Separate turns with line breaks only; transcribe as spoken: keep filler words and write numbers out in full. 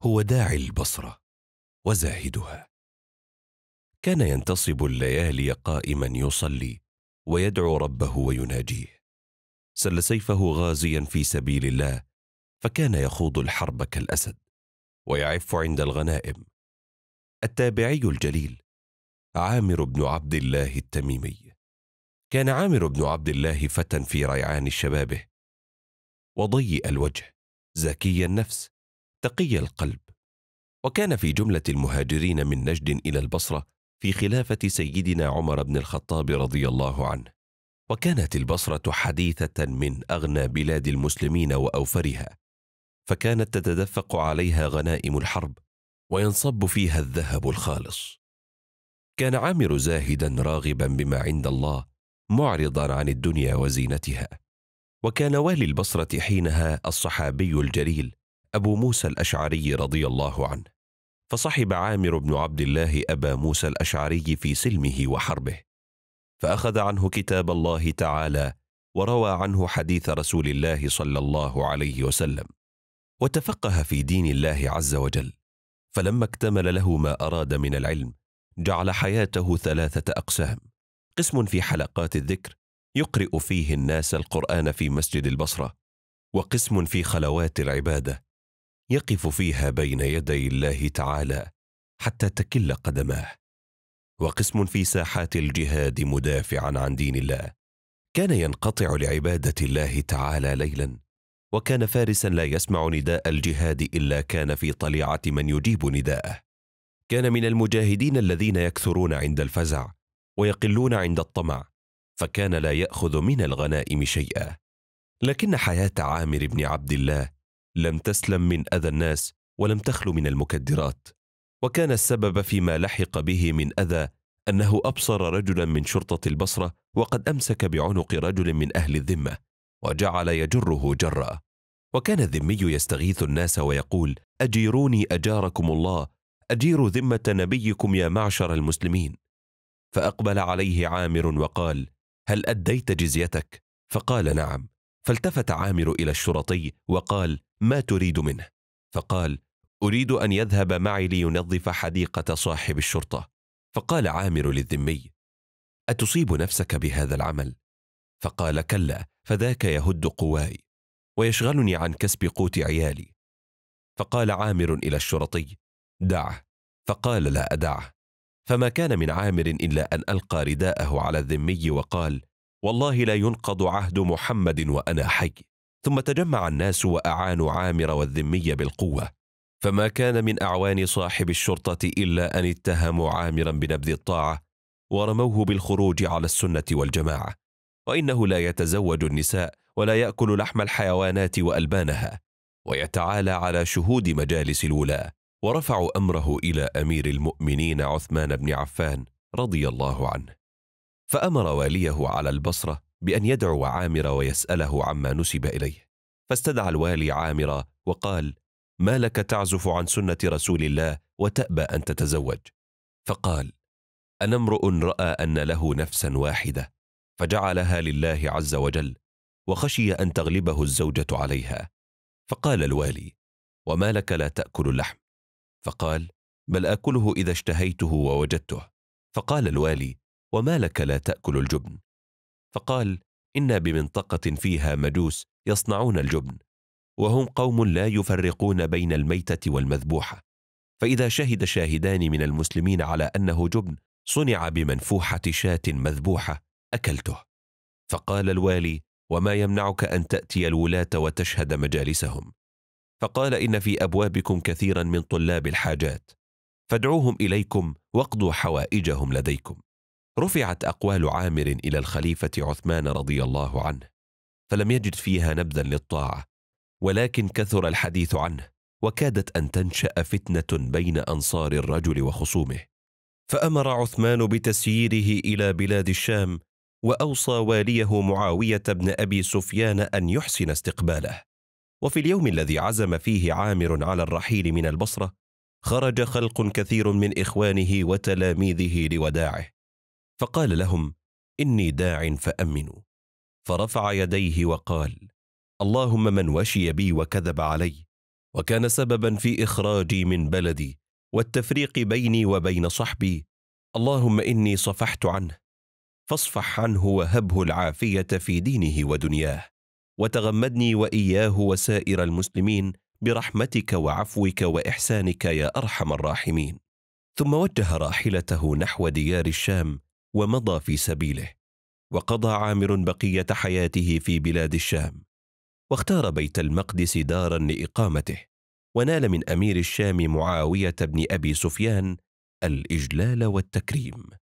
هو داعي البصرة وزاهدها. كان ينتصب الليالي قائما يصلي ويدعو ربه ويناجيه. سل سيفه غازيا في سبيل الله، فكان يخوض الحرب كالأسد ويعف عند الغنائم. التابعي الجليل عامر بن عبد الله التميمي. كان عامر بن عبد الله فتى في ريعان شبابه، وضيء الوجه، زكي النفس، تقي القلب، وكان في جملة المهاجرين من نجد إلى البصرة في خلافة سيدنا عمر بن الخطاب رضي الله عنه. وكانت البصرة حديثة من أغنى بلاد المسلمين وأوفرها، فكانت تتدفق عليها غنائم الحرب وينصب فيها الذهب الخالص. كان عامر زاهدا راغبا بما عند الله، معرضا عن الدنيا وزينتها. وكان والي البصرة حينها الصحابي الجليل أبو موسى الأشعري رضي الله عنه، فصحب عامر بن عبد الله أبا موسى الأشعري في سلمه وحربه، فأخذ عنه كتاب الله تعالى وروى عنه حديث رسول الله صلى الله عليه وسلم، وتفقه في دين الله عز وجل. فلما اكتمل له ما أراد من العلم جعل حياته ثلاثة أقسام: قسم في حلقات الذكر يقرئ فيه الناس القرآن في مسجد البصرة، وقسم في خلوات العبادة يقف فيها بين يدي الله تعالى حتى تكل قدماه، وقسم في ساحات الجهاد مدافعا عن دين الله. كان ينقطع لعبادة الله تعالى ليلا، وكان فارسا لا يسمع نداء الجهاد إلا كان في طليعة من يجيب نداءه. كان من المجاهدين الذين يكثرون عند الفزع ويقلون عند الطمع، فكان لا يأخذ من الغنائم شيئا. لكن حياة عامر بن عبد الله لم تسلم من أذى الناس ولم تخلو من المكدرات، وكان السبب فيما لحق به من أذى أنه أبصر رجلا من شرطة البصرة وقد أمسك بعنق رجل من أهل الذمة وجعل يجره جرا. وكان الذمي يستغيث الناس ويقول: أجيروني أجاركم الله، أجيروا ذمة نبيكم يا معشر المسلمين. فأقبل عليه عامر وقال: هل أديت جزيتك؟ فقال: نعم. فالتفت عامر إلى الشرطي وقال: ما تريد منه؟ فقال: أريد أن يذهب معي لينظف حديقة صاحب الشرطة. فقال عامر للذمي: أتصيب نفسك بهذا العمل؟ فقال: كلا، فذاك يهد قواي ويشغلني عن كسب قوت عيالي. فقال عامر إلى الشرطي: دعه. فقال: لا أدعه. فما كان من عامر إلا أن ألقى رداءه على الذمي وقال: والله لا ينقض عهد محمد وأنا حي. ثم تجمع الناس وأعانوا عامر والذمي بالقوة، فما كان من أعوان صاحب الشرطة إلا أن اتهموا عامرا بنبذ الطاعة ورموه بالخروج على السنة والجماعة، وإنه لا يتزوج النساء ولا يأكل لحم الحيوانات وألبانها، ويتعالى على شهود مجالس الولاة. ورفعوا أمره إلى أمير المؤمنين عثمان بن عفان رضي الله عنه، فأمر واليه على البصرة بأن يدعو عامر ويسأله عما نسب إليه. فاستدعى الوالي عامر وقال: ما لك تعزف عن سنة رسول الله وتأبى أن تتزوج؟ فقال: أنا امرؤ رأى أن له نفسا واحدة فجعلها لله عز وجل، وخشي أن تغلبه الزوجة عليها. فقال الوالي: وما لك لا تأكل اللحم؟ فقال: بل أكله إذا اشتهيته ووجدته. فقال الوالي: وما لك لا تأكل الجبن؟ فقال: إنا بمنطقة فيها مجوس يصنعون الجبن، وهم قوم لا يفرقون بين الميتة والمذبوحة، فإذا شهد شاهدان من المسلمين على أنه جبن صنع بمنفوحة شاة مذبوحة أكلته. فقال الوالي: وما يمنعك أن تأتي الولاة وتشهد مجالسهم؟ فقال: إن في أبوابكم كثيرا من طلاب الحاجات، فادعوهم إليكم واقضوا حوائجهم لديكم. رفعت أقوال عامر إلى الخليفة عثمان رضي الله عنه، فلم يجد فيها نبذا للطاعة، ولكن كثر الحديث عنه، وكادت أن تنشأ فتنة بين أنصار الرجل وخصومه. فأمر عثمان بتسييره إلى بلاد الشام، وأوصى واليه معاوية بن أبي سفيان أن يحسن استقباله. وفي اليوم الذي عزم فيه عامر على الرحيل من البصرة خرج خلق كثير من إخوانه وتلاميذه لوداعه، فقال لهم: إني داع فأمنوا. فرفع يديه وقال: اللهم من وشي بي وكذب علي وكان سببا في إخراجي من بلدي والتفريق بيني وبين صحبي. اللهم إني صفحت عنه، فاصفح عنه وهبه العافية في دينه ودنياه، وتغمدني وإياه وسائر المسلمين برحمتك وعفوك وإحسانك يا أرحم الراحمين. ثم وجه راحلته نحو ديار الشام ومضى في سبيله، وقضى عامر بقية حياته في بلاد الشام، واختار بيت المقدس دارا لإقامته، ونال من أمير الشام معاوية بن أبي سفيان الإجلال والتكريم.